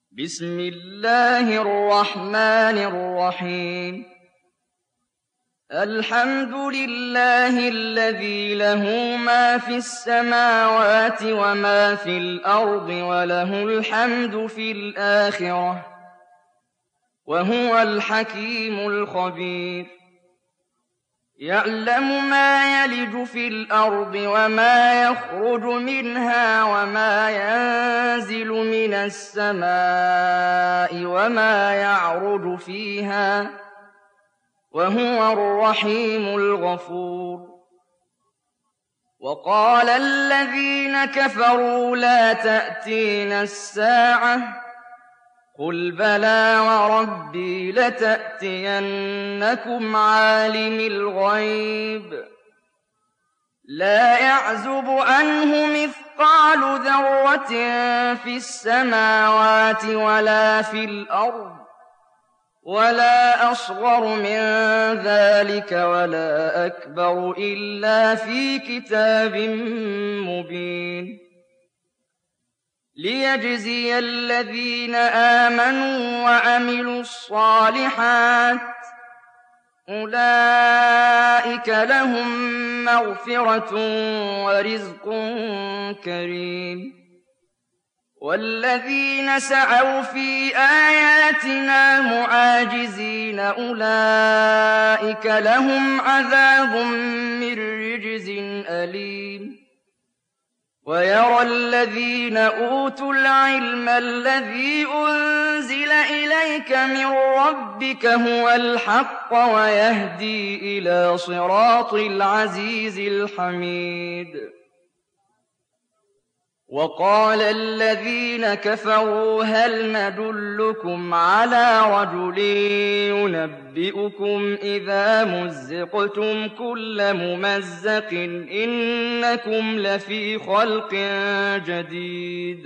بسم الله الرحمن الرحيم الحمد لله الذي له ما في السماوات وما في الأرض وله الحمد في الآخرة وهو الحكيم الخبير يعلم ما يلج في الأرض وما يخرج منها وما ينزل من السماء وما يعرج فيها وهو الرحيم الغفور وقال الذين كفروا لا تأتينا الساعة قل بلى وربي لتأتينكم عالم الغيب لا يعزب عنه مثقال ذرة في السماوات ولا في الأرض ولا أصغر من ذلك ولا أكبر إلا في كتاب مبين ليجزي الذين آمنوا وعملوا الصالحات أولئك لهم مغفرة ورزق كريم والذين سعوا في آياتنا معاجزين أولئك لهم عذاب من رجز أليم ويرى الذين أوتوا العلم الذي أنزل إليك من ربك هو الحق ويهدي إلى صراط العزيز الحميد وقال الذين كفروا هل ندلكم على رجل ينبئكم إذا مزقتم كل ممزق إنكم لفي خلق جديد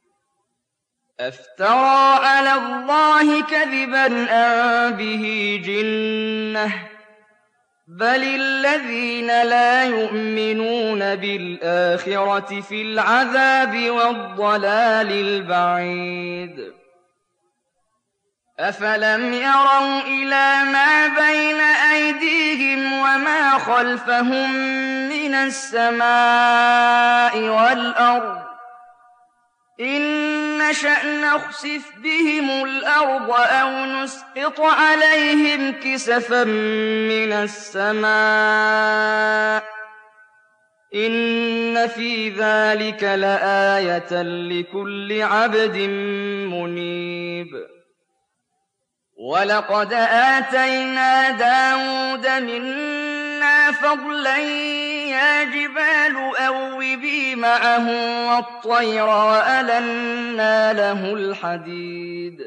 أفترى على الله كذبا أم به جنة بل الذين لا يؤمنون بالآخرة في العذاب والضلال البعيد أفلم يروا إلى ما بين أيديهم وما خلفهم من السماء والأرض إن نشأ نخسف بهم الأرض أو نسقط عليهم كسفا من السماء إن في ذلك لآية لكل عبد منيب ولقد آتينا داود منا فضلا يا جبال أوبي معه والطير وألنا له الحديد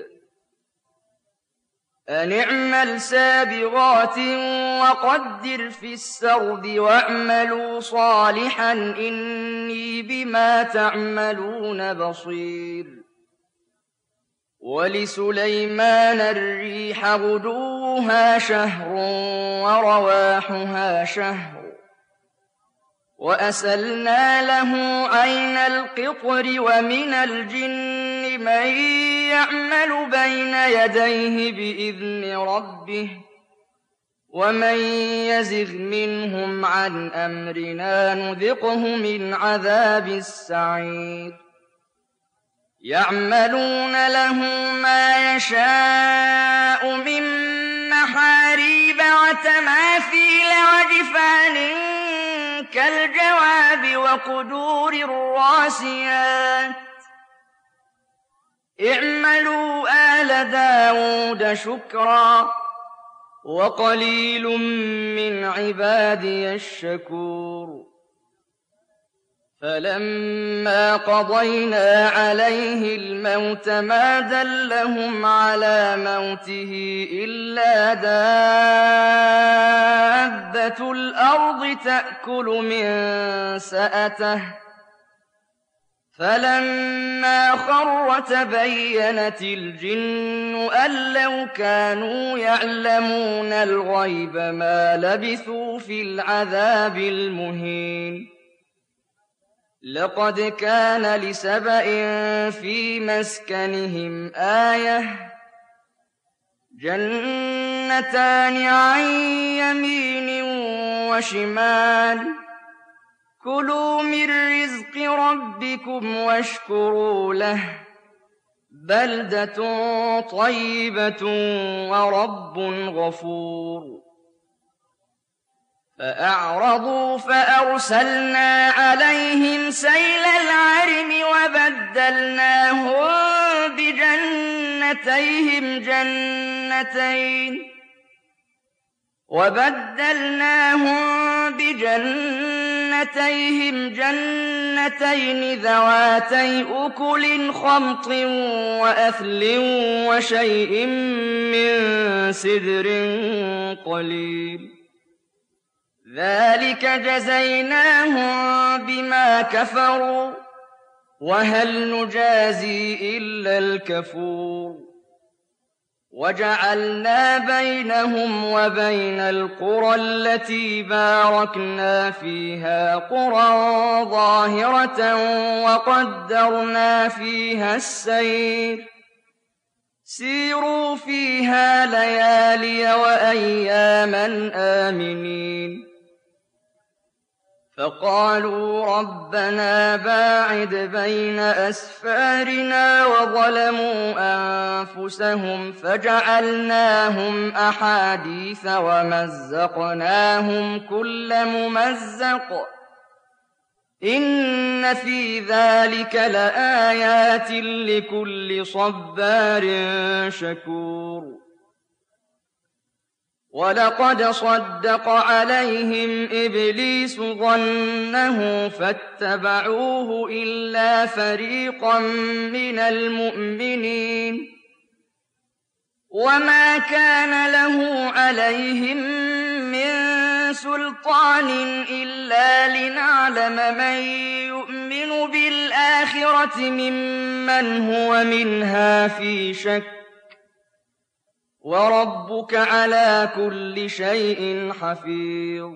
أن اعمل سابغات وقدر في السرد واعملوا صالحا إني بما تعملون بصير ولسليمان الريح غدوها شهر ورواحها شهر وأسلنا له عين القطر ومن الجن من يعمل بين يديه بإذن ربه ومن يزغ منهم عن أمرنا نذقه من عذاب السعير يعملون له ما يشاء من محاريب وتماثيل وجفان كالجواب وقدور الراسيات اعملوا آل داود شكرا وقليل من عبادي الشكور فلما قضينا عليه الموت ما دلهم على موته إلا دابة الأرض تأكل من سأته فلما خر تبينت الجن أن لو كانوا يعلمون الغيب ما لبثوا في العذاب المهين لقد كان لسبإ في مسكنهم آية جنتان عن يمين وشمال كلوا من رزق ربكم واشكروا له بلدة طيبة ورب غفور فأعرضوا فأرسلنا عليهم سيل العرم وبدلناهم بجنتيهم جنتين ذواتي أكل خمط وأثل وشيء من سدر قليل ذلك جزيناهم بما كفروا وهل نجازي إلا الكفور وجعلنا بينهم وبين القرى التي باركنا فيها قرى ظاهرة وقدرنا فيها السير سيروا فيها ليالي وأياما آمنين فقالوا ربنا باعد بين أسفارنا وظلموا أنفسهم فجعلناهم أحاديث ومزقناهم كل ممزق إن في ذلك لآيات لكل صبار شكور ولقد صدق عليهم إبليس ظنه فاتبعوه إلا فريقا من المؤمنين وما كان له عليهم من سلطان إلا لنعلم من يؤمن بالآخرة ممن هو منها في شك وربك على كل شيء حفيظ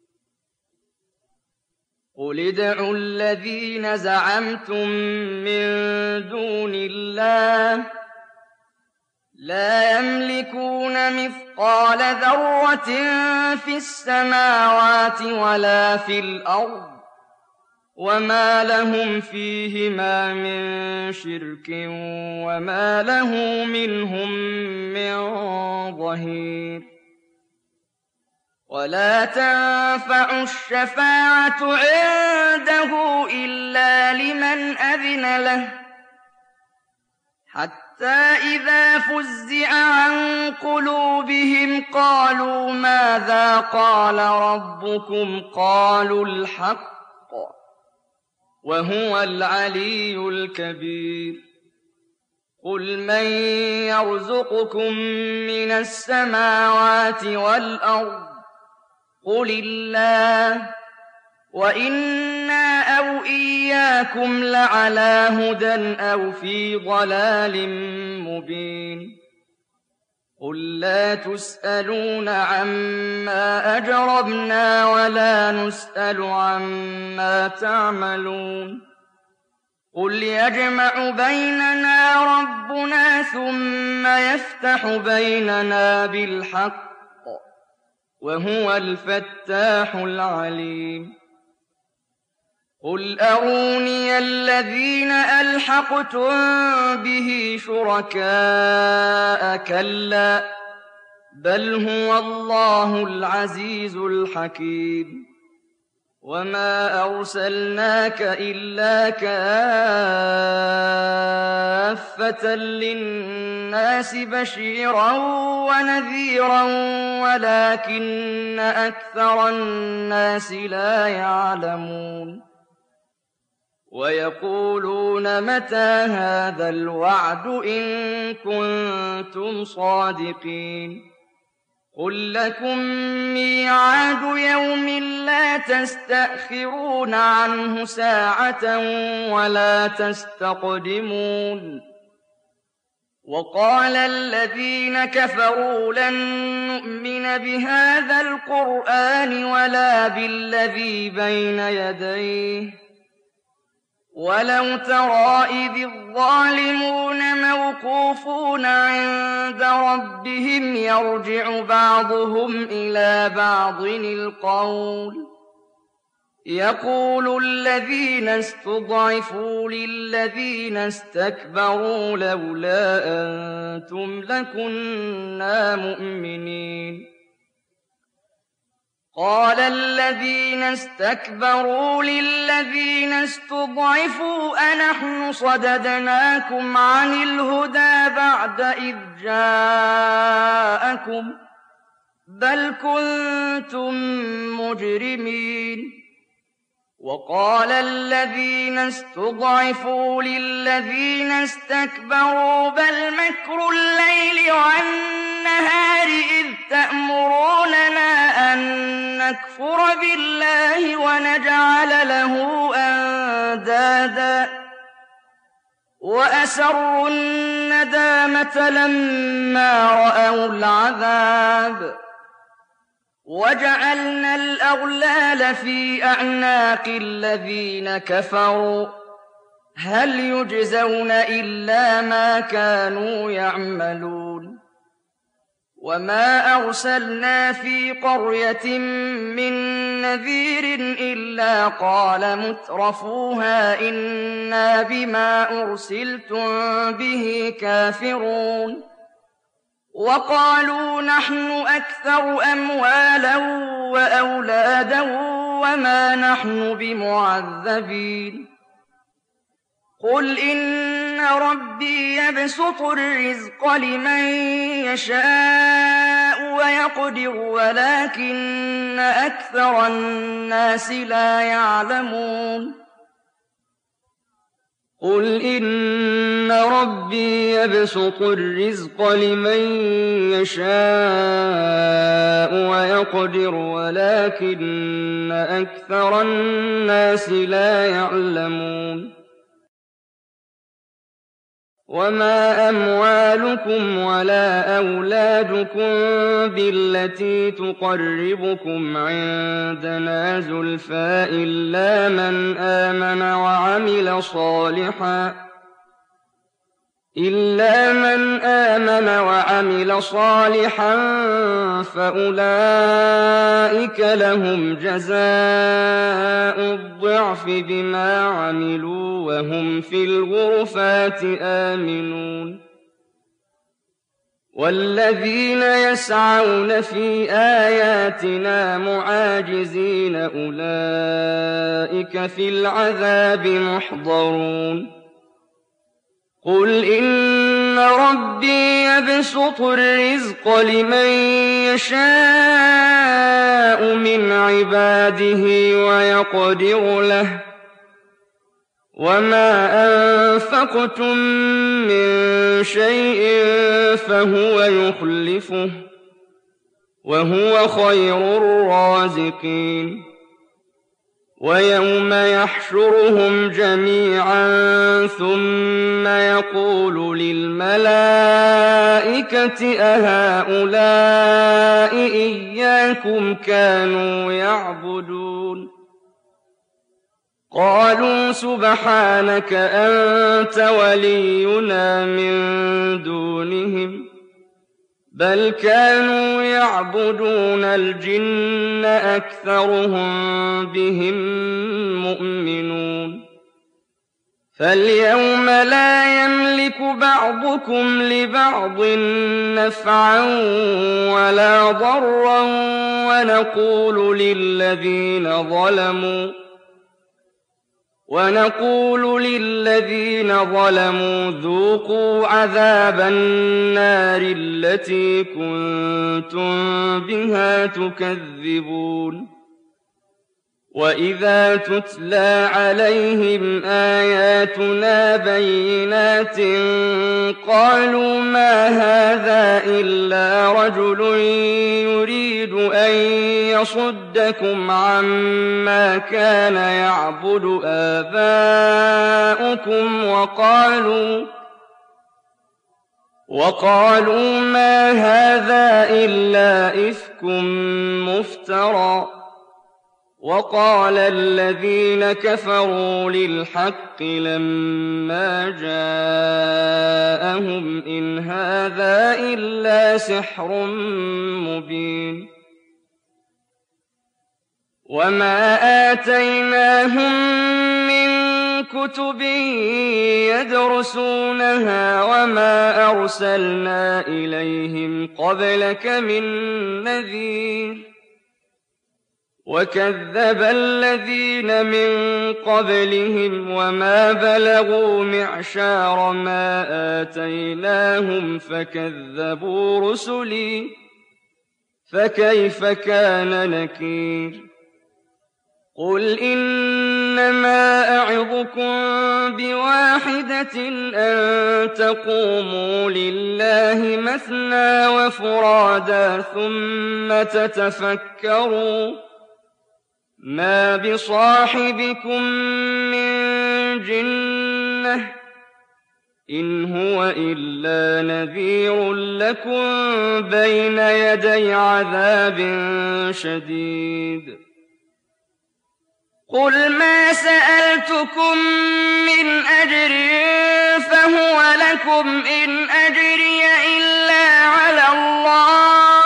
قل ادعوا الذين زعمتم من دون الله لا يملكون مثقال ذرة في السماوات ولا في الأرض وما لهم فيهما من شرك وما له منهم من ظهير ولا تنفع الشفاعة عنده إلا لمن أذن له حتى إذا فزع عن قلوبهم قالوا ماذا قال ربكم قالوا الحق وهو العلي الكبير قل من يرزقكم من السماوات والأرض قل الله وإنا أو إياكم لعلى هدى أو في ضلال مبين قل لا تسألون عما أجرمنا ولا نسأل عما تعملون قل يجمع بيننا ربنا ثم يفتح بيننا بالحق وهو الفتاح العليم قل أروني الذين ألحقتم به شركاء كلا بل هو الله العزيز الحكيم وما أرسلناك إلا كافة للناس بشيرا ونذيرا ولكن أكثر الناس لا يعلمون ويقولون متى هذا الوعد إن كنتم صادقين قل لكم ميعاد يوم لا تستأخرون عنه ساعة ولا تستقدمون وقال الذين كفروا لن نؤمن بهذا القرآن ولا بالذي بين يديه وَلَوْ تَرَىٰ إِذِ الظَّالِمُونَ مَوْقُوفُونَ عِندَ رَبِّهِمْ يَرْجِعُ بَعْضُهُمْ إِلَىٰ بَعْضٍ الْقَوْلَ يَقُولُ الَّذِينَ اسْتُضْعِفُوا لِلَّذِينَ اسْتَكْبَرُوا لَوْلَا أَنتُمْ لَكُنَّا مُؤْمِنِينَ قَالَ الَّذِينَ اسْتَكْبَرُوا لِلَّذِينَ اسْتُضْعِفُوا أَنَحْنُ صَدَدْنَاكُمْ عَنِ الْهُدَىٰ بَعْدَ إِذْ جَاءَكُم بَلْ كُنتُم مُّجْرِمِينَ وَقَالَ الَّذِينَ اسْتُضْعِفُوا لِلَّذِينَ اسْتَكْبَرُوا بَلْ مَكْرُ اللَّيْلِ وَالنَّهَارِ إِذْ تَأْمُرُونَنَا أَن نَّكْفُرَ بِاللَّهِ وَنَجْعَلَ لَهُ أَندَادًا وَأَسَرُّوا النَّدَامَةَ لَمَّا رَأَوُا الْعَذَابَ وَجَعَلْنَا الْأَغْلَالَ فِي أَعْنَاقِ الَّذِينَ كَفَرُوا هَلْ يُجْزَوْنَ إِلَّا مَا كَانُوا يَعْمَلُونَ وَمَا أَرْسَلْنَا فِي قَرْيَةٍ مِّن نَّذِيرٍ إِلَّا قَالَ مُتْرَفُوهَا إِنَّا بِمَا أُرْسِلْتُم بِهِ كَافِرُونَ وَقَالُوا نَحْنُ أَكْثَرُ أَمْوَالًا وَأَوْلَادًا وَمَا نَحْنُ بِمُعَذَّبِينَ قُلْ إِنَّ رَبِّي يَبْسُطُ الرِّزْقَ لِمَن يَشَاءُ وَيَقْدِرُ وَلَٰكِنَّ أَكْثَرَ النَّاسِ لَا يَعْلَمُونَ قُلْ إِنَّ رَبِّي يَبْسُطُ الرِّزْقَ لِمَن يَشَاءُ وَيَقْدِرُ وَلَٰكِنَّ أَكْثَرَ النَّاسِ لَا يَعْلَمُونَ وَمَا أَمْوَالُكُمْ وَلَا أَوْلَادُكُم بِالَّتِي تُقَرِّبُكُمْ عِندَنَا زُلْفَىٰ إِلَّا مَنْ آمَنَ وَعَمِلَ صَالِحًا فَأُولَٰئِكَ لَهُمْ جَزَاءُ الضِّعْفِ بِمَا عَمِلُوا وَهُمْ فِي الْغُرُفَاتِ آمِنُونَ وَالَّذِينَ يَسْعَوْنَ فِي آيَاتِنَا مُعَاجِزِينَ أُولَٰئِكَ فِي الْعَذَابِ مُحْضَرُونَ قُلْ إِنَّ رَبِّي يَبْسُطُ الرِّزْقَ لِمَن يَشَاءُ مِنْ عِبَادِهِ وَيَقْدِرُ لَهُ وَمَا أَنفَقْتُم مِّن شَيْءٍ فَهُوَ يُخْلِفُهُ وَهُوَ خَيْرُ الرَّازِقِينَ وَيَوْمَ يَحْشُرُهُمْ جَمِيعًا ثُمَّ يَقُولُ لِلْمَلَائِكَةِ أَهَٰؤُلَاءِ إِيَّاكُمْ كَانُوا يَعْبُدُونَ قَالُوا سُبْحَانَكَ أَنتَ وَلِيُّنَا مِن دُونِهِم بَلْ كَانُوا يَعْبُدُونَ الْجِنَّ أَكْثَرُهُم بِهِم مُّؤْمِنُونَ فَالْيَوْمَ لَا يَمْلِكُ بَعْضُكُمْ لِبَعْضٍ نَّفْعًا وَلَا ضَرًّا وَنَقُولُ لِلَّذِينَ ظَلَمُوا ذُوقُوا عَذَابَ النَّارِ الَّتِي كُنتُم بِهَا تُكَذِّبُونَ وَإِذَا تُتْلَىٰ عَلَيْهِمْ آيَاتُنَا بَيِّنَاتٍ قَالُوا مَا هَٰذَا إِلَّا رَجُلٌ يُرِيدُ أَن يَصُدَّكُمْ عَمَّا كَانَ يَعْبُدُ آبَاؤُكُمْ وَقَالُوا مَا هَٰذَا إِلَّا إِفْكٌ مُّفْتَرًى وقال الذين كفروا للحق لما جاءهم إن هذا إلا سحر مبين وما آتيناهم من كتب يدرسونها وما أرسلنا إليهم قبلك من نذير وكذب الذين من قبلهم وما بلغوا معشار ما آتيناهم فكذبوا رسلي فكيف كان نكير قل إنما أعظكم بواحدة أن تقوموا لله مثنى وفرادا ثم تتفكروا ما بصاحبكم من جنة إن هو إلا نذير لكم بين يدي عذاب شديد قل ما سألتكم من أجر فهو لكم إن أجري إلا على الله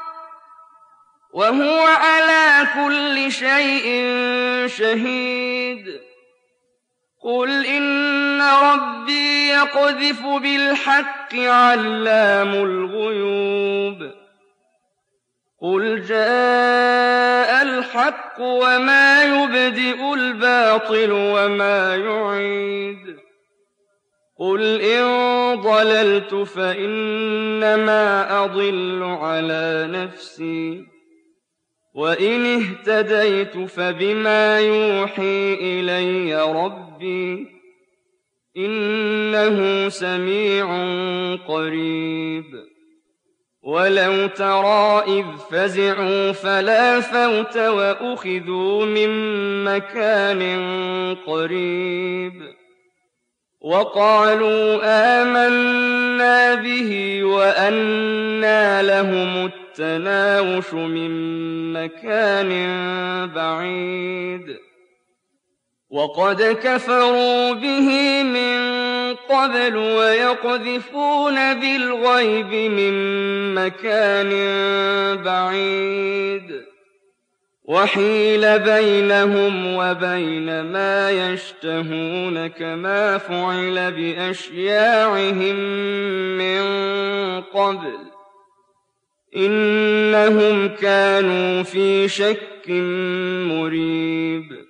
وهو على كل شيء شهيد قل إن ربي يقذف بالحق علام الغيوب قل جاء الحق وما يبدئ الباطل وما يعيد قل إن ضللت فإنما أضل على نفسي وإن اهتديت فبما يوحي إلي ربي إنه سميع قريب ولو ترى إذ فزعوا فلا فوت وأخذوا من مكان قريب وقالوا آمنا به وأنى لهم التناوش من مكان بعيد وقد كفروا به من قبل ويقذفون بالغيب من مكان بعيد وحيل بينهم وبين ما يشتهون كما فعل بأشياعهم من قبل إنهم كانوا في شك مريب